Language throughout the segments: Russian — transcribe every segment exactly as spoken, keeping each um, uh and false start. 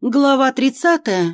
Глава тридцатая.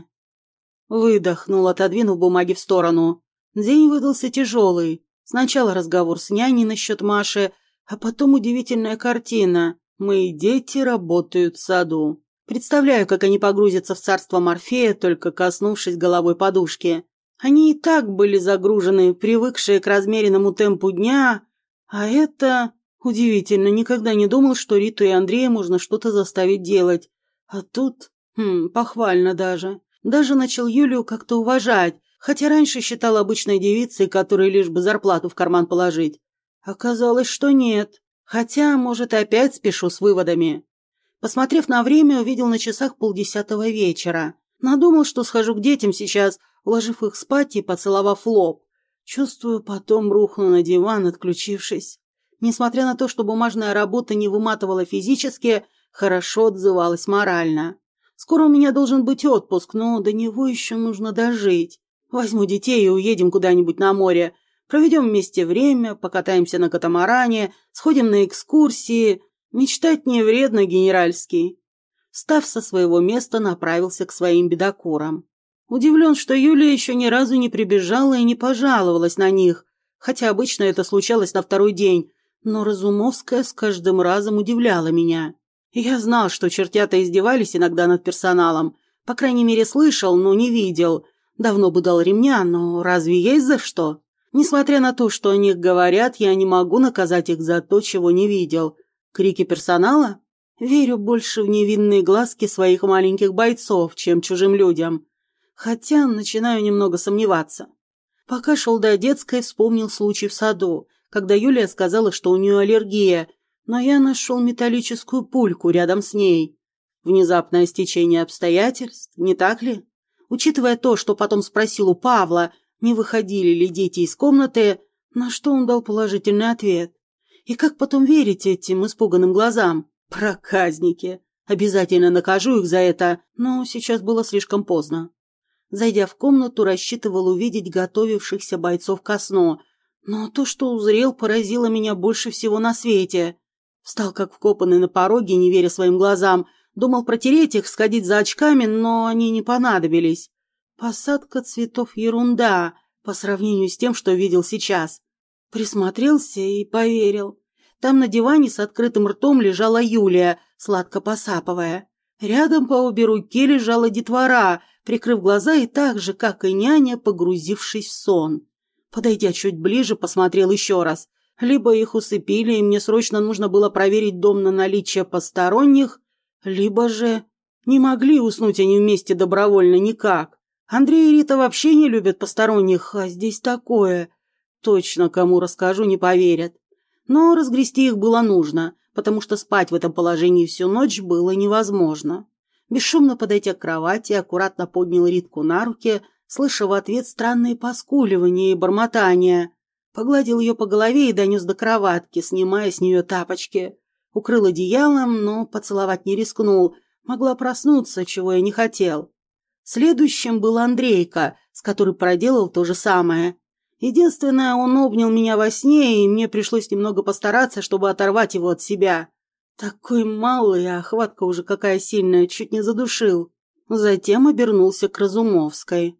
Выдохнул, отодвинув бумаги в сторону. День выдался тяжелый. Сначала разговор с няней насчет Маши, а потом удивительная картина. Мои дети работают в саду. Представляю, как они погрузятся в царство Морфея, только коснувшись головой подушки. Они и так были загружены, привыкшие к размеренному темпу дня, а это... Удивительно, никогда не думал, что Риту и Андрея можно что-то заставить делать. А тут... Хм, похвально даже. Даже начал Юлию как-то уважать, хотя раньше считал обычной девицей, которой лишь бы зарплату в карман положить. Оказалось, что нет. Хотя, может, опять спешу с выводами. Посмотрев на время, увидел на часах полдесятого вечера. Надумал, что схожу к детям сейчас, уложив их спать и поцеловав в лоб. Чувствую, потом рухну на диван, отключившись. Несмотря на то, что бумажная работа не выматывала физически, хорошо отзывалась морально. Скоро у меня должен быть отпуск, но до него еще нужно дожить. Возьму детей и уедем куда-нибудь на море. Проведем вместе время, покатаемся на катамаране, сходим на экскурсии. Мечтать не вредно, генеральский. Встав со своего места, направился к своим бедокурам. Удивлен, что Юлия еще ни разу не прибежала и не пожаловалась на них, хотя обычно это случалось на второй день, но Разумовская с каждым разом удивляла меня. Я знал, что чертята издевались иногда над персоналом. По крайней мере, слышал, но не видел. Давно бы дал ремня, но разве есть за что? Несмотря на то, что о них говорят, я не могу наказать их за то, чего не видел. Крики персонала? Верю больше в невинные глазки своих маленьких бойцов, чем чужим людям. Хотя начинаю немного сомневаться. Пока шел до детской, вспомнил случай в саду, когда Юлия сказала, что у нее аллергия, но я нашел металлическую пульку рядом с ней. Внезапное стечение обстоятельств, не так ли? Учитывая то, что потом спросил у Павла, не выходили ли дети из комнаты, на что он дал положительный ответ. И как потом верить этим испуганным глазам? Проказники! Обязательно накажу их за это, но сейчас было слишком поздно. Зайдя в комнату, рассчитывал увидеть готовившихся бойцов ко сну, но то, что узрел, поразило меня больше всего на свете. Встал как вкопанный на пороге, не веря своим глазам. Думал протереть их, сходить за очками, но они не понадобились. Посадка цветов — ерунда по сравнению с тем, что видел сейчас. Присмотрелся и поверил. Там на диване с открытым ртом лежала Юлия, сладко посапывая. Рядом по обе руки лежала детвора, прикрыв глаза и так же, как и няня, погрузившись в сон. Подойдя чуть ближе, посмотрел еще раз. Либо их усыпили, и мне срочно нужно было проверить дом на наличие посторонних, либо же... Не могли уснуть они вместе добровольно никак. Андрей и Рита вообще не любят посторонних, а здесь такое. Точно, кому расскажу, не поверят. Но разгрести их было нужно, потому что спать в этом положении всю ночь было невозможно. Бесшумно подойдя к кровати, аккуратно поднял Ритку на руки, слыша в ответ странные поскуливания и бормотания. Погладил ее по голове и донес до кроватки, снимая с нее тапочки. Укрыл одеялом, но поцеловать не рискнул. Могла проснуться, чего я не хотел. Следующим был Андрейка, с которой проделал то же самое. Единственное, он обнял меня во сне, и мне пришлось немного постараться, чтобы оторвать его от себя. Такой малый, а хватка уже какая сильная, чуть не задушил. Затем обернулся к Разумовской.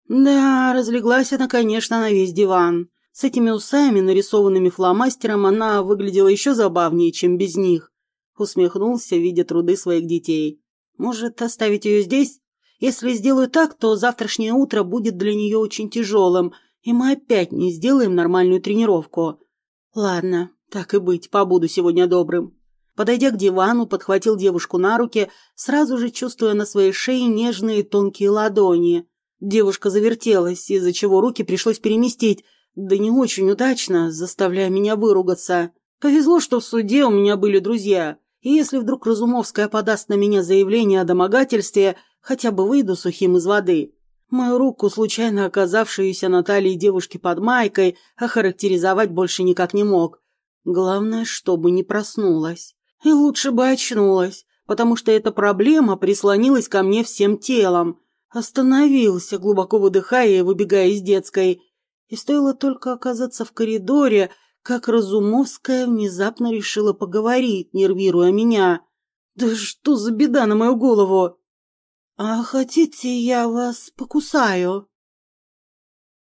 Да, разлеглась она, конечно, на весь диван. С этими усами, нарисованными фломастером, она выглядела еще забавнее, чем без них. Усмехнулся, видя труды своих детей. Может, оставить ее здесь? Если сделаю так, то завтрашнее утро будет для нее очень тяжелым, и мы опять не сделаем нормальную тренировку. Ладно, так и быть, побуду сегодня добрым. Подойдя к дивану, подхватил девушку на руки, сразу же чувствуя на своей шее нежные тонкие ладони. Девушка завертелась, из-за чего руки пришлось переместить, да не очень удачно, заставляя меня выругаться. Повезло, что в суде у меня были друзья, и если вдруг Разумовская подаст на меня заявление о домогательстве, хотя бы выйду сухим из воды. Мою руку, случайно оказавшуюся на талии девушки под майкой, охарактеризовать больше никак не мог. Главное, чтобы не проснулась. И лучше бы очнулась, потому что эта проблема прислонилась ко мне всем телом. Остановился, глубоко выдыхая и выбегая из детской. И стоило только оказаться в коридоре, как Разумовская внезапно решила поговорить, нервируя меня. Да что за беда на мою голову? «А хотите, я вас покусаю?»